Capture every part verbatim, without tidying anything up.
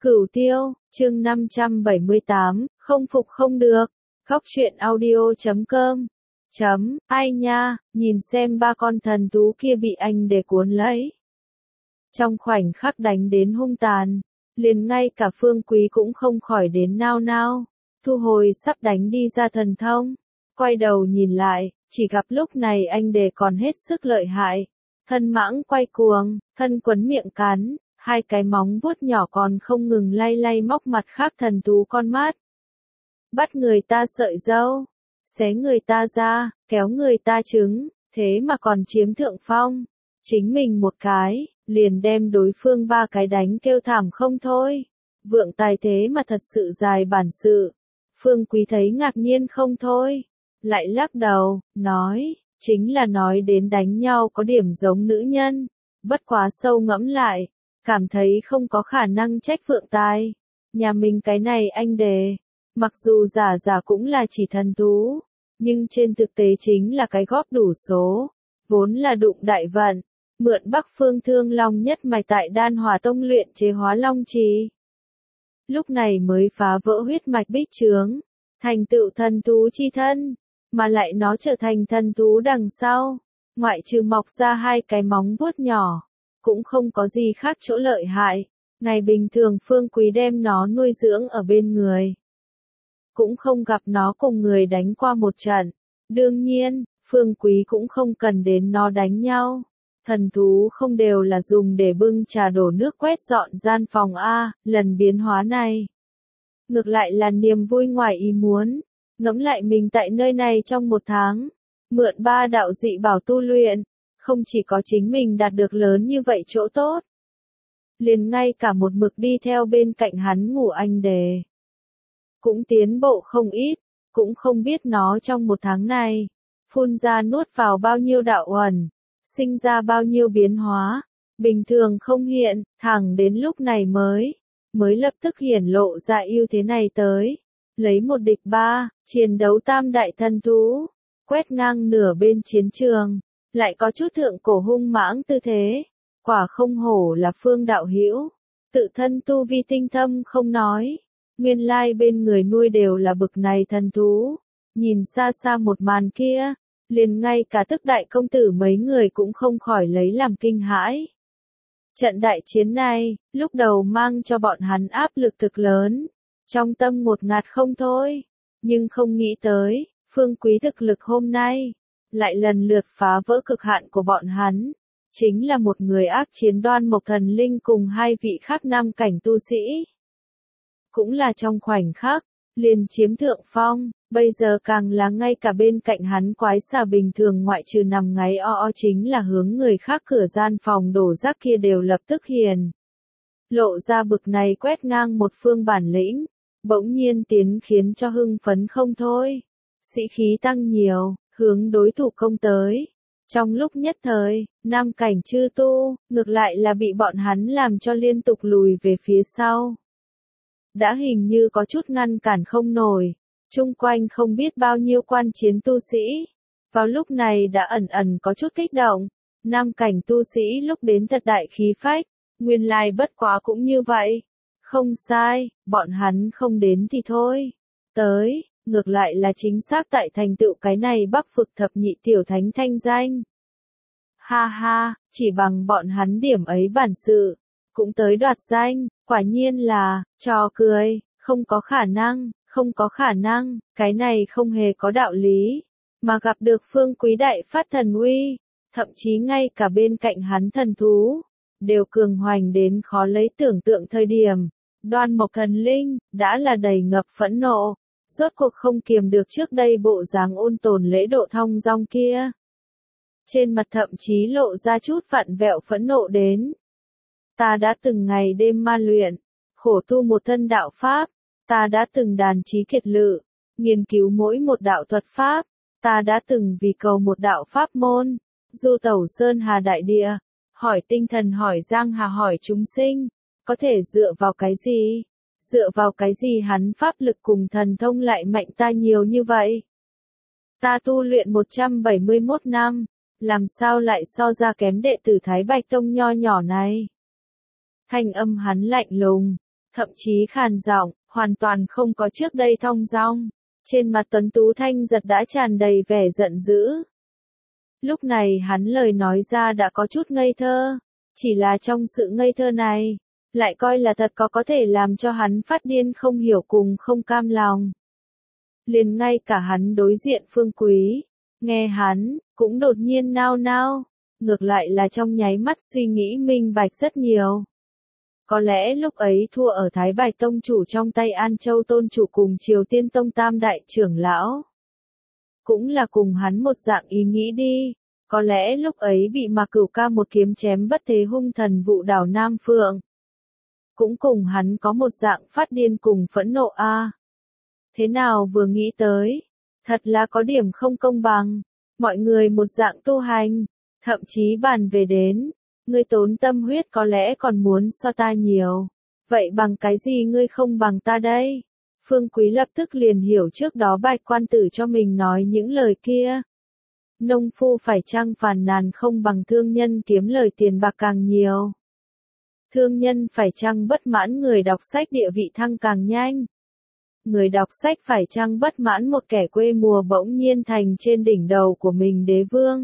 Cửu Tiêu, chương năm trăm bảy mươi tám, không phục không được. Khóc chuyện audio chấm com. Chấm, ai nha, nhìn xem ba con thần thú kia bị anh để cuốn lấy. Trong khoảnh khắc đánh đến hung tàn, liền ngay cả Phương Quý cũng không khỏi đến nao nao, thu hồi sắp đánh đi ra thần thông. Quay đầu nhìn lại, chỉ gặp lúc này anh để còn hết sức lợi hại. Thân mãng quay cuồng, thân quấn miệng cắn, hai cái móng vuốt nhỏ còn không ngừng lay lay móc mặt khác thần thú con mắt. Bắt người ta sợi râu, xé người ta ra, kéo người ta trứng, thế mà còn chiếm thượng phong. Chính mình một cái, liền đem đối phương ba cái đánh kêu thảm không thôi. Vượng tài thế mà thật sự dài bản sự. Phương Quý thấy ngạc nhiên không thôi. Lại lắc đầu, nói, chính là nói đến đánh nhau có điểm giống nữ nhân. Bất quá sâu ngẫm lại, cảm thấy không có khả năng trách Vượng tài. Nhà mình cái này anh đề, mặc dù giả giả cũng là chỉ thần thú, nhưng trên thực tế chính là cái góp đủ số, vốn là đụng đại vận, mượn Bắc Phương Thương Long nhất mạch tại Đan Hỏa Tông luyện chế Hóa Long Trì. Lúc này mới phá vỡ huyết mạch bích trướng, thành tựu thần thú chi thân, mà lại nó trở thành thần thú đằng sau, ngoại trừ mọc ra hai cái móng vuốt nhỏ, cũng không có gì khác chỗ lợi hại. Ngày bình thường Phương Quý đem nó nuôi dưỡng ở bên người, cũng không gặp nó cùng người đánh qua một trận. Đương nhiên, Phương Quý cũng không cần đến nó đánh nhau. Thần thú không đều là dùng để bưng trà đổ nước quét dọn gian phòng a, lần biến hóa này ngược lại là niềm vui ngoài ý muốn. Ngẫm lại mình tại nơi này trong một tháng, mượn ba đạo dị bảo tu luyện, không chỉ có chính mình đạt được lớn như vậy chỗ tốt, liền ngay cả một mực đi theo bên cạnh hắn ngủ anh đề cũng tiến bộ không ít. Cũng không biết nó trong một tháng này phun ra nuốt vào bao nhiêu đạo uẩn, sinh ra bao nhiêu biến hóa, bình thường không hiện, thẳng đến lúc này mới mới lập tức hiển lộ ra ưu thế này tới. Lấy một địch ba, chiến đấu tam đại thần thú, quét ngang nửa bên chiến trường, lại có chút thượng cổ hung mãng tư thế, quả không hổ là Phương đạo hữu. Tự thân tu vi tinh thâm không nói, nguyên lai bên người nuôi đều là bực này thần thú. Nhìn xa xa một màn kia, liền ngay cả Tức đại công tử mấy người cũng không khỏi lấy làm kinh hãi. Trận đại chiến này, lúc đầu mang cho bọn hắn áp lực thực lớn, trong tâm ngột ngạt không thôi, nhưng không nghĩ tới, Phương Quý thực lực hôm nay lại lần lượt phá vỡ cực hạn của bọn hắn. Chính là một người ác chiến Đoan Mộc Thần Linh cùng hai vị khác nam cảnh tu sĩ. Cũng là trong khoảnh khắc, liền chiếm thượng phong, bây giờ càng là ngay cả bên cạnh hắn quái xà bình thường ngoại trừ nằm ngáy o o chính là hướng người khác cửa gian phòng đổ rác kia đều lập tức hiền lộ ra bực này quét ngang một phương bản lĩnh, bỗng nhiên tiến khiến cho hưng phấn không thôi. Sĩ khí tăng nhiều, hướng đối thủ công tới. Trong lúc nhất thời, nam cảnh chư tu, ngược lại là bị bọn hắn làm cho liên tục lùi về phía sau. Đã hình như có chút ngăn cản không nổi, chung quanh không biết bao nhiêu quan chiến tu sĩ. Vào lúc này đã ẩn ẩn có chút kích động, nam cảnh tu sĩ lúc đến thật đại khí phách, nguyên lai bất quá cũng như vậy. Không sai, bọn hắn không đến thì thôi. Tới, ngược lại là chính xác tại thành tựu cái này Bắc Vực thập nhị tiểu thánh thanh danh. Ha ha, chỉ bằng bọn hắn điểm ấy bản sự, cũng tới đoạt danh, quả nhiên là, trò cười, không có khả năng, không có khả năng, cái này không hề có đạo lý. Mà gặp được Phương Quý đại phát thần uy, thậm chí ngay cả bên cạnh hắn thần thú, đều cường hoành đến khó lấy tưởng tượng thời điểm. Đoan Mộc Thần Linh, đã là đầy ngập phẫn nộ, rốt cuộc không kiềm được trước đây bộ dáng ôn tồn lễ độ thong dong kia. Trên mặt thậm chí lộ ra chút vặn vẹo phẫn nộ đến. Ta đã từng ngày đêm ma luyện, khổ tu một thân đạo pháp, ta đã từng đàn trí kiệt lự, nghiên cứu mỗi một đạo thuật pháp, ta đã từng vì cầu một đạo pháp môn, du tẩu sơn hà đại địa, hỏi tinh thần hỏi giang hà hỏi chúng sinh. Có thể dựa vào cái gì? Dựa vào cái gì hắn pháp lực cùng thần thông lại mạnh ta nhiều như vậy? Ta tu luyện một trăm bảy mươi mốt năm, làm sao lại so ra kém đệ tử Thái Bạch Tông nho nhỏ này? Thanh âm hắn lạnh lùng, thậm chí khàn giọng, hoàn toàn không có trước đây thong dong. Trên mặt tuấn tú thanh giật đã tràn đầy vẻ giận dữ. Lúc này hắn lời nói ra đã có chút ngây thơ, chỉ là trong sự ngây thơ này, lại coi là thật có có thể làm cho hắn phát điên không hiểu cùng không cam lòng. Liền ngay cả hắn đối diện Phương Quý, nghe hắn, cũng đột nhiên nao nao, ngược lại là trong nháy mắt suy nghĩ minh bạch rất nhiều. Có lẽ lúc ấy thua ở Thái Bạch Tông chủ trong tay An Châu Tôn chủ cùng Triều Tiên Tông Tam Đại trưởng lão. Cũng là cùng hắn một dạng ý nghĩ đi, có lẽ lúc ấy bị Mạc Cửu Ca một kiếm chém bất thế hung thần vụ đảo Nam Phượng. Cũng cùng hắn có một dạng phát điên cùng phẫn nộ a. À. Thế nào vừa nghĩ tới, thật là có điểm không công bằng, mọi người một dạng tu hành, thậm chí bàn về đến, ngươi tốn tâm huyết có lẽ còn muốn so ta nhiều, vậy bằng cái gì ngươi không bằng ta đây? Phương Quý lập tức liền hiểu trước đó Bạch quan tử cho mình nói những lời kia. Nông phu phải chăng phàn nàn không bằng thương nhân kiếm lời tiền bạc càng nhiều. Thương nhân phải chăng bất mãn người đọc sách địa vị thăng càng nhanh. Người đọc sách phải chăng bất mãn một kẻ quê mùa bỗng nhiên thành trên đỉnh đầu của mình đế vương.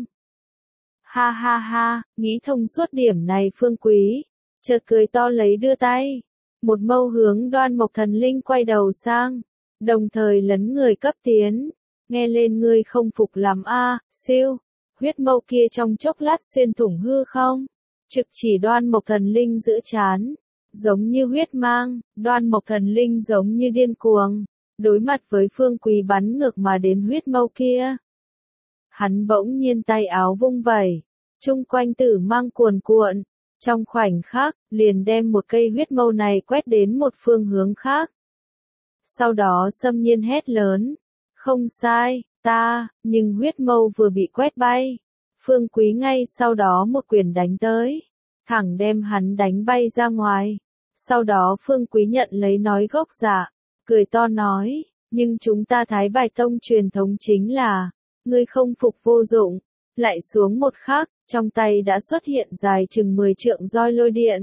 Ha ha ha, nghĩ thông suốt điểm này Phương Quý, chợt cười to lấy đưa tay. Một mâu hướng Đoan Mộc Thần Linh quay đầu sang, đồng thời lấn người cấp tiến. Nghe lên ngươi không phục lắm a, à, siêu, huyết mâu kia trong chốc lát xuyên thủng hư không? Trực chỉ Đoan Mộc Thần Linh giữa trán, giống như huyết mang, Đoan Mộc Thần Linh giống như điên cuồng, đối mặt với Phương Quý bắn ngược mà đến huyết mâu kia. Hắn bỗng nhiên tay áo vung vẩy, chung quanh tử mang cuồn cuộn, trong khoảnh khắc, liền đem một cây huyết mâu này quét đến một phương hướng khác. Sau đó xâm nhiên hét lớn, không sai, ta, nhưng huyết mâu vừa bị quét bay. Phương Quý ngay sau đó một quyền đánh tới, thẳng đem hắn đánh bay ra ngoài. Sau đó Phương Quý nhận lấy nói gốc dạ, cười to nói, nhưng chúng ta Thái Bạch Tông truyền thống chính là, ngươi không phục vô dụng, lại xuống một khắc, trong tay đã xuất hiện dài chừng mười trượng roi lôi điện.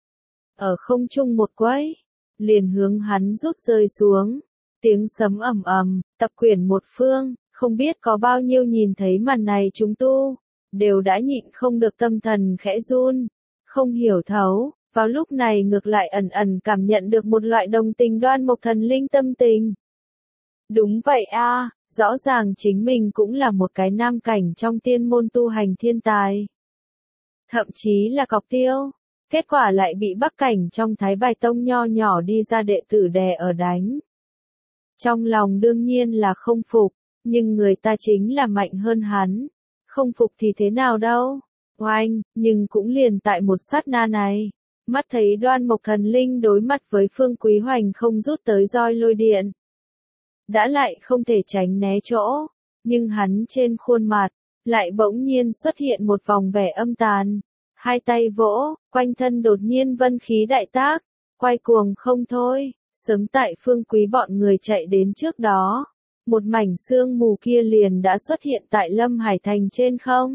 Ở không trung một quấy, liền hướng hắn rút rơi xuống, tiếng sấm ầm ầm, tập quyển một phương, không biết có bao nhiêu nhìn thấy màn này chúng tu, đều đã nhịn không được tâm thần khẽ run, không hiểu thấu, vào lúc này ngược lại ẩn ẩn cảm nhận được một loại đồng tình Đoan Mộc Thần Linh tâm tình. Đúng vậy a, à, rõ ràng chính mình cũng là một cái nam cảnh trong tiên môn tu hành thiên tài. Thậm chí là cọc tiêu, kết quả lại bị Bắc cảnh trong Thái Bạch Tông nho nhỏ đi ra đệ tử đè ở đánh. Trong lòng đương nhiên là không phục, nhưng người ta chính là mạnh hơn hắn. Không phục thì thế nào đâu, oanh, nhưng cũng liền tại một sát na này. Mắt thấy Đoan Mộc Thần Linh đối mặt với Phương Quý hoành không rút tới roi lôi điện. Đã lại không thể tránh né chỗ, nhưng hắn trên khuôn mặt, lại bỗng nhiên xuất hiện một vòng vẻ âm tàn. Hai tay vỗ, quanh thân đột nhiên vân khí đại tác, quay cuồng không thôi, sớm tại Phương Quý bọn người chạy đến trước đó. Một mảnh sương mù kia liền đã xuất hiện tại Lâm Hải Thành trên không.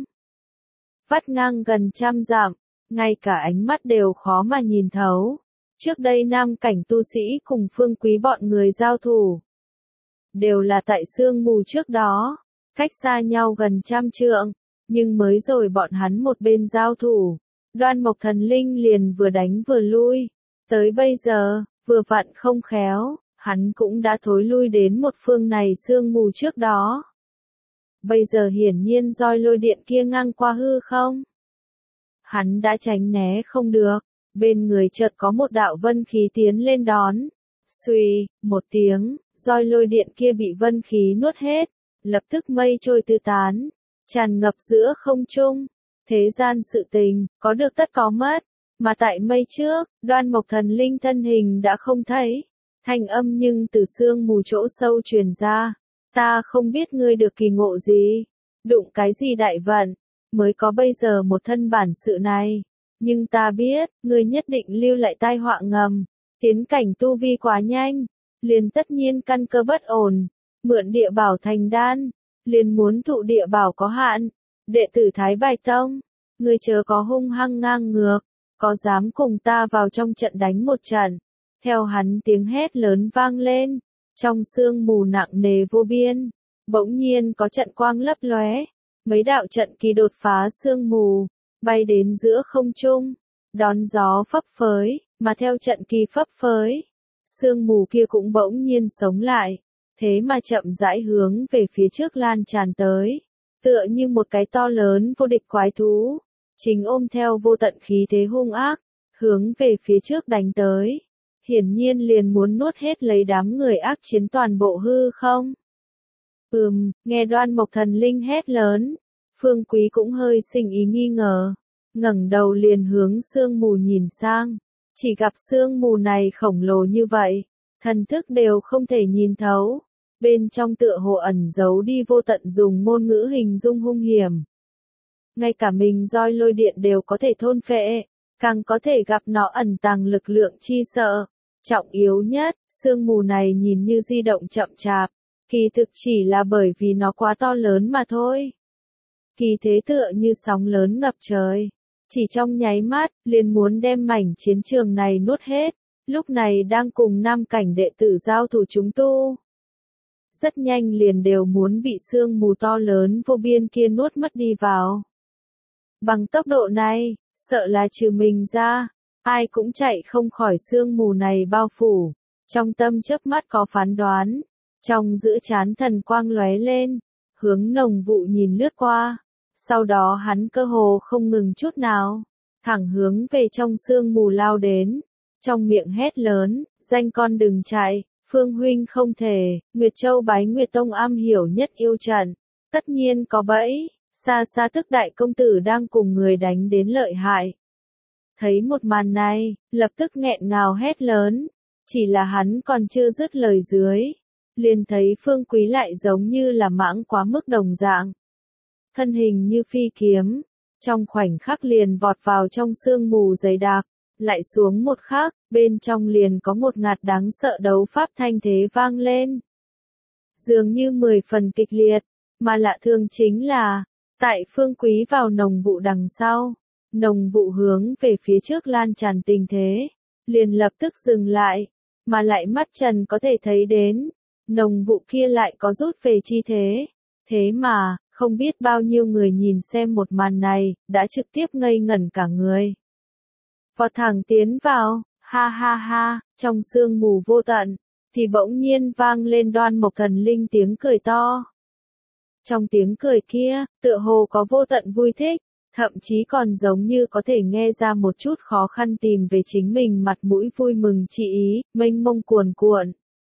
Vắt ngang gần trăm dặm, ngay cả ánh mắt đều khó mà nhìn thấu. Trước đây nam cảnh tu sĩ cùng Phương Quý bọn người giao thủ. Đều là tại sương mù trước đó, cách xa nhau gần trăm trượng, nhưng mới rồi bọn hắn một bên giao thủ. Đoan Mộc Thần Linh liền vừa đánh vừa lui. Tới bây giờ, vừa vặn không khéo. Hắn cũng đã thối lui đến một phương này sương mù trước đó. Bây giờ hiển nhiên roi lôi điện kia ngang qua hư không. Hắn đã tránh né không được, bên người chợt có một đạo vân khí tiến lên đón. Xuy, một tiếng, roi lôi điện kia bị vân khí nuốt hết, lập tức mây trôi tứ tán, tràn ngập giữa không trung. Thế gian sự tình, có được tất có mất, mà tại mây trước, Đoan Mộc Thần Linh thân hình đã không thấy. Thanh âm nhưng từ sương mù chỗ sâu truyền ra, ta không biết ngươi được kỳ ngộ gì, đụng cái gì đại vận, mới có bây giờ một thân bản sự này, nhưng ta biết, ngươi nhất định lưu lại tai họa ngầm, tiến cảnh tu vi quá nhanh, liền tất nhiên căn cơ bất ổn, mượn địa bảo thành đan, liền muốn thụ địa bảo có hạn, đệ tử Thái Bạch Tông, ngươi chớ có hung hăng ngang ngược, có dám cùng ta vào trong trận đánh một trận. Theo hắn tiếng hét lớn vang lên, trong sương mù nặng nề vô biên, bỗng nhiên có trận quang lấp lóe, mấy đạo trận kỳ đột phá sương mù, bay đến giữa không trung, đón gió phấp phới, mà theo trận kỳ phấp phới, sương mù kia cũng bỗng nhiên sống lại, thế mà chậm rãi hướng về phía trước lan tràn tới, tựa như một cái to lớn vô địch quái thú, chính ôm theo vô tận khí thế hung ác, hướng về phía trước đánh tới, hiển nhiên liền muốn nuốt hết lấy đám người ác chiến toàn bộ hư không. Ừm, nghe Đoan Mộc Thần Linh hét lớn, Phương Quý cũng hơi sinh ý nghi ngờ, ngẩng đầu liền hướng sương mù nhìn sang, chỉ gặp sương mù này khổng lồ như vậy, thần thức đều không thể nhìn thấu, bên trong tựa hồ ẩn giấu đi vô tận dùng ngôn ngữ hình dung hung hiểm. Ngay cả mình roi lôi điện đều có thể thôn phệ, càng có thể gặp nó ẩn tàng lực lượng chi sợ. Trọng yếu nhất, sương mù này nhìn như di động chậm chạp, kỳ thực chỉ là bởi vì nó quá to lớn mà thôi. Kỳ thế tựa như sóng lớn ngập trời, chỉ trong nháy mắt, liền muốn đem mảnh chiến trường này nuốt hết, lúc này đang cùng nam cảnh đệ tử giao thủ chúng tu. Rất nhanh liền đều muốn bị sương mù to lớn vô biên kia nuốt mất đi vào. Bằng tốc độ này, sợ là trừ mình ra, ai cũng chạy không khỏi sương mù này bao phủ. Trong tâm chớp mắt có phán đoán, trong giữa trán thần quang lóe lên, hướng Nồng Vụ nhìn lướt qua. Sau đó hắn cơ hồ không ngừng chút nào, thẳng hướng về trong sương mù lao đến, trong miệng hét lớn, danh con đừng chạy, Phương huynh không thể, Nguyệt Châu Bái Nguyệt Tông am hiểu nhất yêu trận, tất nhiên có bẫy, xa xa tức đại công tử đang cùng người đánh đến lợi hại. Thấy một màn này, lập tức nghẹn ngào hét lớn, chỉ là hắn còn chưa dứt lời dưới, liền thấy Phương Quý lại giống như là mãng quá mức đồng dạng. Thân hình như phi kiếm, trong khoảnh khắc liền vọt vào trong sương mù dày đặc, lại xuống một khắc, bên trong liền có một ngạt đáng sợ đấu pháp thanh thế vang lên. Dường như mười phần kịch liệt, mà lạ thường chính là, tại Phương Quý vào Nồng Vụ đằng sau, Nồng Vụ hướng về phía trước lan tràn tình thế, liền lập tức dừng lại, mà lại mắt trần có thể thấy đến, Nồng Vụ kia lại có rút về chi thế, thế mà, không biết bao nhiêu người nhìn xem một màn này, đã trực tiếp ngây ngẩn cả người. Vọt thẳng tiến vào, ha ha ha, trong sương mù vô tận, thì bỗng nhiên vang lên Đoan Mộc Thần Linh tiếng cười to. Trong tiếng cười kia, tựa hồ có vô tận vui thích, thậm chí còn giống như có thể nghe ra một chút khó khăn tìm về chính mình mặt mũi vui mừng chỉ ý, mênh mông cuồn cuộn.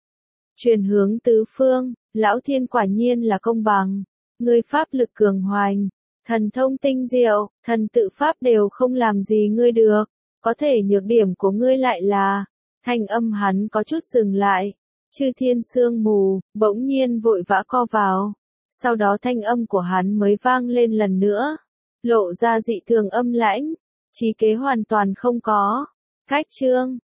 Truyền hướng tứ phương, Lão Thiên quả nhiên là công bằng. Ngươi pháp lực cường hoành, thần thông tinh diệu, thần tự pháp đều không làm gì ngươi được, có thể nhược điểm của ngươi lại là, thanh âm hắn có chút dừng lại, chư thiên sương mù, bỗng nhiên vội vã co vào, sau đó thanh âm của hắn mới vang lên lần nữa, lộ ra dị thường âm lãnh, trí kế hoàn toàn không có, cách chương,